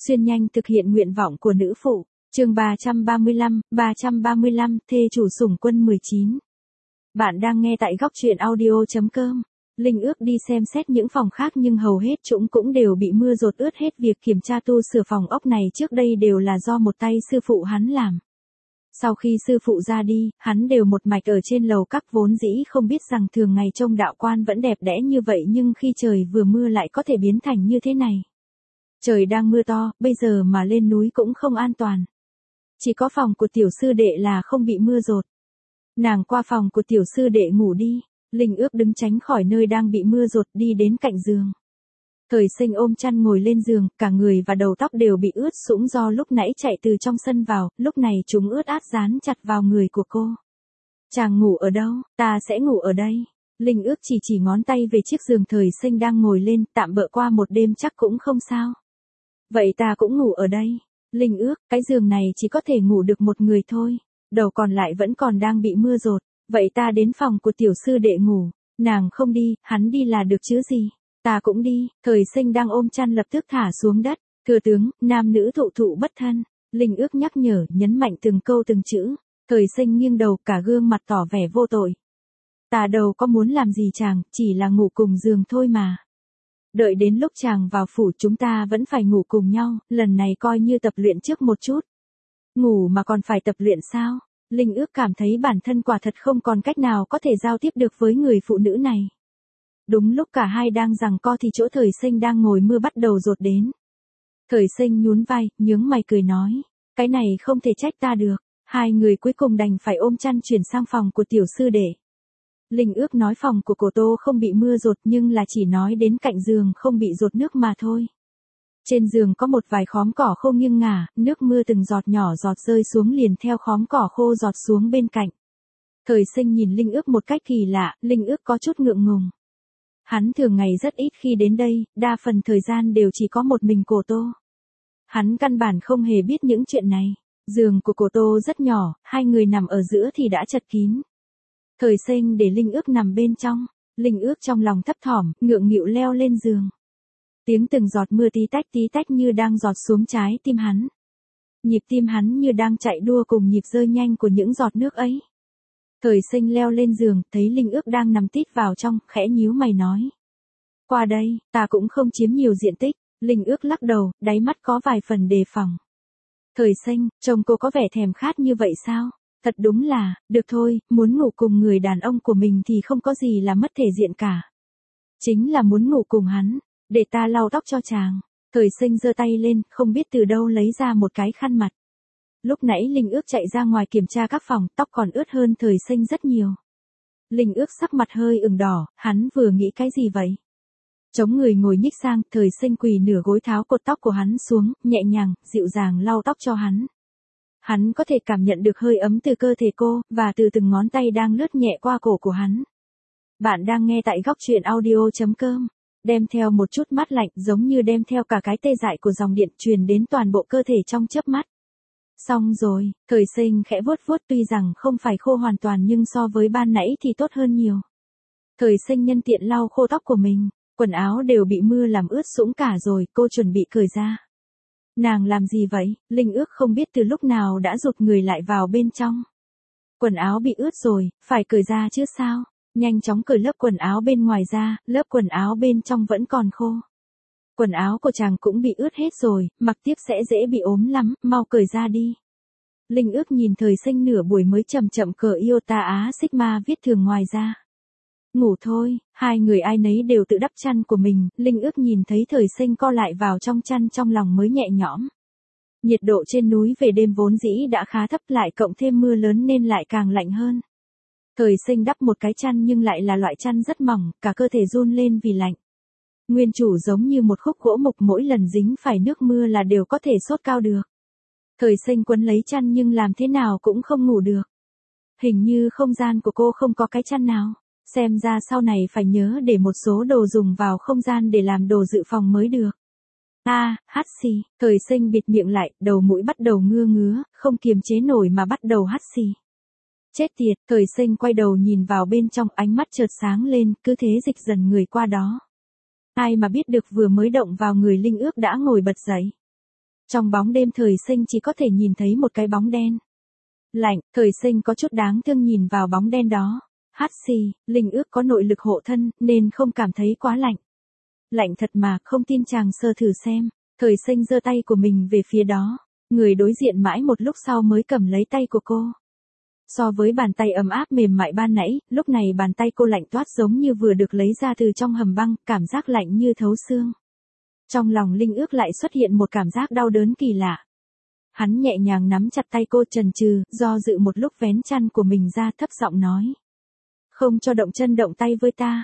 Xuyên nhanh thực hiện nguyện vọng của nữ phụ. Chương 335, thê chủ sủng quân 19. Bạn đang nghe tại góc truyện audio.com. Linh ước đi xem xét những phòng khác nhưng hầu hết chúng cũng đều bị mưa dột ướt hết. Việc kiểm tra tu sửa phòng ốc này trước đây đều là do một tay sư phụ hắn làm. Sau khi sư phụ ra đi, hắn đều một mạch ở trên lầu các, vốn dĩ không biết rằng thường ngày trông đạo quan vẫn đẹp đẽ như vậy nhưng khi trời vừa mưa lại có thể biến thành như thế này. Trời đang mưa to, bây giờ mà lên núi cũng không an toàn. Chỉ có phòng của tiểu sư đệ là không bị mưa dột. Nàng qua phòng của tiểu sư đệ ngủ đi. Linh ước đứng tránh khỏi nơi đang bị mưa dột đi đến cạnh giường. Thời Sinh ôm chăn ngồi lên giường, cả người và đầu tóc đều bị ướt sũng do lúc nãy chạy từ trong sân vào, lúc này chúng ướt át dán chặt vào người của cô. Chàng ngủ ở đâu? Ta sẽ ngủ ở đây. Linh ước chỉ ngón tay về chiếc giường Thời Sinh đang ngồi lên, tạm bợ qua một đêm chắc cũng không sao. Vậy ta cũng ngủ ở đây. Linh ước, cái giường này chỉ có thể ngủ được một người thôi, đầu còn lại vẫn còn đang bị mưa dột. Vậy ta đến phòng của tiểu sư đệ ngủ. Nàng không đi, hắn đi là được chứ gì. Ta cũng đi. Thời Sinh đang ôm chăn lập tức thả xuống đất. Thừa tướng, nam nữ thụ thụ bất thân. Linh ước nhắc nhở, nhấn mạnh từng câu từng chữ. Thời Sinh nghiêng đầu, cả gương mặt tỏ vẻ vô tội. Ta đâu có muốn làm gì chàng, chỉ là ngủ cùng giường thôi mà. Đợi đến lúc chàng vào phủ chúng ta vẫn phải ngủ cùng nhau, lần này coi như tập luyện trước một chút. Ngủ mà còn phải tập luyện sao? Linh ước cảm thấy bản thân quả thật không còn cách nào có thể giao tiếp được với người phụ nữ này. Đúng lúc cả hai đang giằng co thì chỗ Thời Sinh đang ngồi mưa bắt đầu dột đến. Thời Sinh nhún vai, nhướng mày cười nói, cái này không thể trách ta được. Hai người cuối cùng đành phải ôm chăn chuyển sang phòng của tiểu sư đệ. Linh ước nói phòng của cô Tô không bị mưa dột nhưng là chỉ nói đến cạnh giường không bị dột nước mà thôi. Trên giường có một vài khóm cỏ khô nghiêng ngả, nước mưa từng giọt nhỏ giọt rơi xuống liền theo khóm cỏ khô giọt xuống bên cạnh. Thời Sinh nhìn Linh ước một cách kỳ lạ, Linh ước có chút ngượng ngùng. Hắn thường ngày rất ít khi đến đây, đa phần thời gian đều chỉ có một mình cô Tô. Hắn căn bản không hề biết những chuyện này. Giường của cô Tô rất nhỏ, hai người nằm ở giữa thì đã chật kín. Thời Sinh để Linh ước nằm bên trong. Linh ước trong lòng thấp thỏm, ngượng nghịu leo lên giường. Tiếng từng giọt mưa tí tách như đang giọt xuống trái tim hắn. Nhịp tim hắn như đang chạy đua cùng nhịp rơi nhanh của những giọt nước ấy. Thời Sinh leo lên giường, thấy Linh ước đang nằm tít vào trong, khẽ nhíu mày nói. Qua đây, ta cũng không chiếm nhiều diện tích. Linh ước lắc đầu, đáy mắt có vài phần đề phòng. Thời Sinh, trông cô có vẻ thèm khát như vậy sao? Thật đúng là, được thôi, muốn ngủ cùng người đàn ông của mình thì không có gì là mất thể diện cả. Chính là muốn ngủ cùng hắn. Để ta lau tóc cho chàng. Thời Sinh giơ tay lên, không biết từ đâu lấy ra một cái khăn mặt. Lúc nãy Linh ước chạy ra ngoài kiểm tra các phòng, tóc còn ướt hơn Thời Sinh rất nhiều. Linh ước sắc mặt hơi ửng đỏ, hắn vừa nghĩ cái gì vậy? Chống người ngồi nhích sang, Thời Sinh quỳ nửa gối tháo cột tóc của hắn xuống, nhẹ nhàng, dịu dàng lau tóc cho hắn. Hắn có thể cảm nhận được hơi ấm từ cơ thể cô, và từ từng ngón tay đang lướt nhẹ qua cổ của hắn. Bạn đang nghe tại góc truyện audio.com. Đem theo một chút mát lạnh giống như đem theo cả cái tê dại của dòng điện truyền đến toàn bộ cơ thể trong chớp mắt. Xong rồi, Thời Sinh khẽ vuốt vuốt tuy rằng không phải khô hoàn toàn nhưng so với ban nãy thì tốt hơn nhiều. Thời Sinh nhân tiện lau khô tóc của mình, quần áo đều bị mưa làm ướt sũng cả rồi, cô chuẩn bị cởi ra. Nàng làm gì vậy? Linh ước không biết từ lúc nào đã rụt người lại vào bên trong. Quần áo bị ướt rồi, phải cởi ra chứ sao? Nhanh chóng cởi lớp quần áo bên ngoài ra, lớp quần áo bên trong vẫn còn khô. Quần áo của chàng cũng bị ướt hết rồi, mặc tiếp sẽ dễ bị ốm lắm, mau cởi ra đi. Linh ước nhìn Thời Sinh nửa buổi mới chậm chậm cởi Iota Á Sigma viết thường ngoài ra. Ngủ thôi, hai người ai nấy đều tự đắp chăn của mình, Linh ước nhìn thấy Thời Sinh co lại vào trong chăn trong lòng mới nhẹ nhõm. Nhiệt độ trên núi về đêm vốn dĩ đã khá thấp lại cộng thêm mưa lớn nên lại càng lạnh hơn. Thời Sinh đắp một cái chăn nhưng lại là loại chăn rất mỏng, cả cơ thể run lên vì lạnh. Nguyên chủ giống như một khúc gỗ mục mỗi lần dính phải nước mưa là đều có thể sốt cao được. Thời Sinh quấn lấy chăn nhưng làm thế nào cũng không ngủ được. Hình như không gian của cô không có cái chăn nào. Xem ra sau này phải nhớ để một số đồ dùng vào không gian để làm đồ dự phòng mới được. Hắt xì, Thời Sinh bịt miệng lại, đầu mũi bắt đầu ngứa, không kiềm chế nổi mà bắt đầu hắt xì. Chết tiệt, Thời Sinh quay đầu nhìn vào bên trong, ánh mắt chợt sáng lên, cứ thế dịch dần người qua đó. Ai mà biết được vừa mới động vào người Linh ước đã ngồi bật dậy. Trong bóng đêm Thời Sinh chỉ có thể nhìn thấy một cái bóng đen. Lạnh, Thời Sinh có chút đáng thương nhìn vào bóng đen đó. Hát xì, linh ước có nội lực hộ thân, nên không cảm thấy quá lạnh. Lạnh thật mà, không tin chàng sờ thử xem. Thời Sinh giơ tay của mình về phía đó. Người đối diện mãi một lúc sau mới cầm lấy tay của cô. So với bàn tay ấm áp mềm mại ban nãy, lúc này bàn tay cô lạnh toát giống như vừa được lấy ra từ trong hầm băng, cảm giác lạnh như thấu xương. Trong lòng Linh Ước lại xuất hiện một cảm giác đau đớn kỳ lạ. Hắn nhẹ nhàng nắm chặt tay cô, chần chừ, do dự một lúc vén chăn của mình ra, thấp giọng nói. Không cho động chân động tay với ta.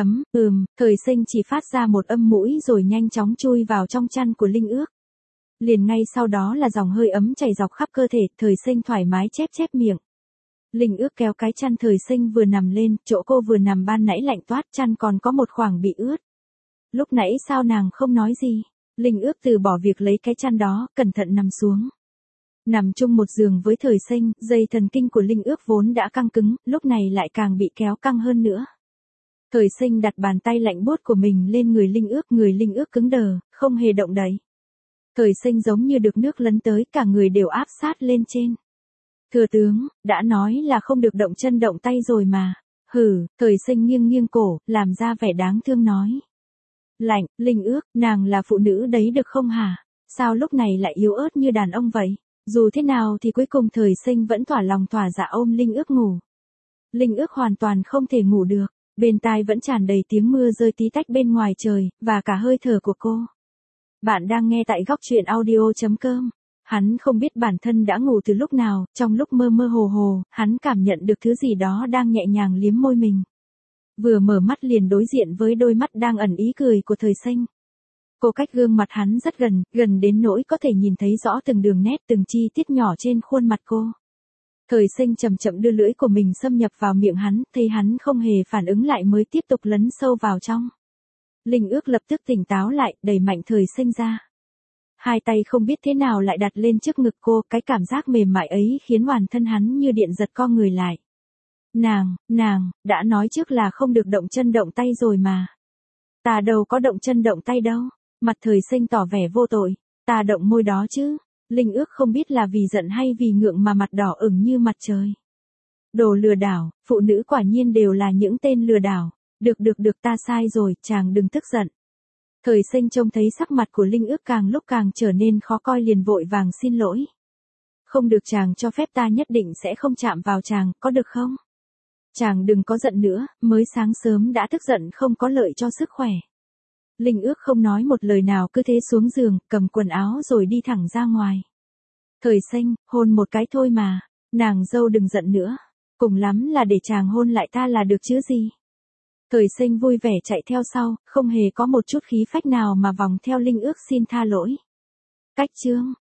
Thời Sinh chỉ phát ra một âm mũi rồi nhanh chóng chui vào trong chăn của Linh Ước. Liền ngay sau đó là dòng hơi ấm chảy dọc khắp cơ thể, Thời Sinh thoải mái chép chép miệng. Linh Ước kéo cái chăn Thời Sinh vừa nằm lên, chỗ cô vừa nằm ban nãy lạnh toát, chăn còn có một khoảng bị ướt. Lúc nãy sao nàng không nói gì? Linh Ước từ bỏ việc lấy cái chăn đó, cẩn thận nằm xuống. Nằm chung một giường với Thời Sinh, dây thần kinh của Linh Ước vốn đã căng cứng, lúc này lại càng bị kéo căng hơn nữa. Thời Sinh đặt bàn tay lạnh buốt của mình lên người Linh Ước cứng đờ, không hề động đậy. Thời Sinh giống như được nước lấn tới, cả người đều áp sát lên trên. Thừa tướng, đã nói là không được động chân động tay rồi mà. Thời Sinh nghiêng nghiêng cổ, làm ra vẻ đáng thương nói. Lạnh, Linh Ước, nàng là phụ nữ đấy được không hả? Sao lúc này lại yếu ớt như đàn ông vậy? Dù thế nào thì cuối cùng Thời Sinh vẫn thỏa lòng thỏa dạ ôm Linh Ước ngủ. Linh Ước hoàn toàn không thể ngủ được, bên tai vẫn tràn đầy tiếng mưa rơi tí tách bên ngoài trời, và cả hơi thở của cô. Bạn đang nghe tại Góc Truyện Audio.com. Hắn không biết bản thân đã ngủ từ lúc nào, trong lúc mơ mơ hồ hồ, hắn cảm nhận được thứ gì đó đang nhẹ nhàng liếm môi mình. Vừa mở mắt liền đối diện với đôi mắt đang ẩn ý cười của Thời Sinh. Cô cách gương mặt hắn rất gần, gần đến nỗi có thể nhìn thấy rõ từng đường nét từng chi tiết nhỏ trên khuôn mặt cô. Thời Sinh chậm chậm đưa lưỡi của mình xâm nhập vào miệng hắn, thấy hắn không hề phản ứng lại mới tiếp tục lấn sâu vào trong. Linh Ước lập tức tỉnh táo lại, đẩy mạnh Thời Sinh ra. Hai tay không biết thế nào lại đặt lên trước ngực cô, cái cảm giác mềm mại ấy khiến toàn thân hắn như điện giật co người lại. Nàng, đã nói trước là không được động chân động tay rồi mà. Ta đâu có động chân động tay đâu. Mặt Thời Sinh tỏ vẻ vô tội. Ta động môi đó chứ. Linh Ước không biết là vì giận hay vì ngượng mà mặt đỏ ửng như mặt trời. Đồ lừa đảo, phụ nữ quả nhiên đều là những tên lừa đảo. Được ta sai rồi, chàng đừng tức giận. Thời Sinh trông thấy sắc mặt của Linh Ước càng lúc càng trở nên khó coi liền vội vàng xin lỗi. Không được, chàng cho phép ta nhất định sẽ không chạm vào chàng, có được không? Chàng đừng có giận nữa, mới sáng sớm đã tức giận không có lợi cho sức khỏe. Linh Ước không nói một lời nào, cứ thế xuống giường, cầm quần áo rồi đi thẳng ra ngoài. Thời Sinh, hôn một cái thôi mà, nàng dâu đừng giận nữa, cùng lắm là để chàng hôn lại ta là được chứ gì. Thời Sinh vui vẻ chạy theo sau, không hề có một chút khí phách nào mà vòng theo Linh Ước xin tha lỗi. Cách chương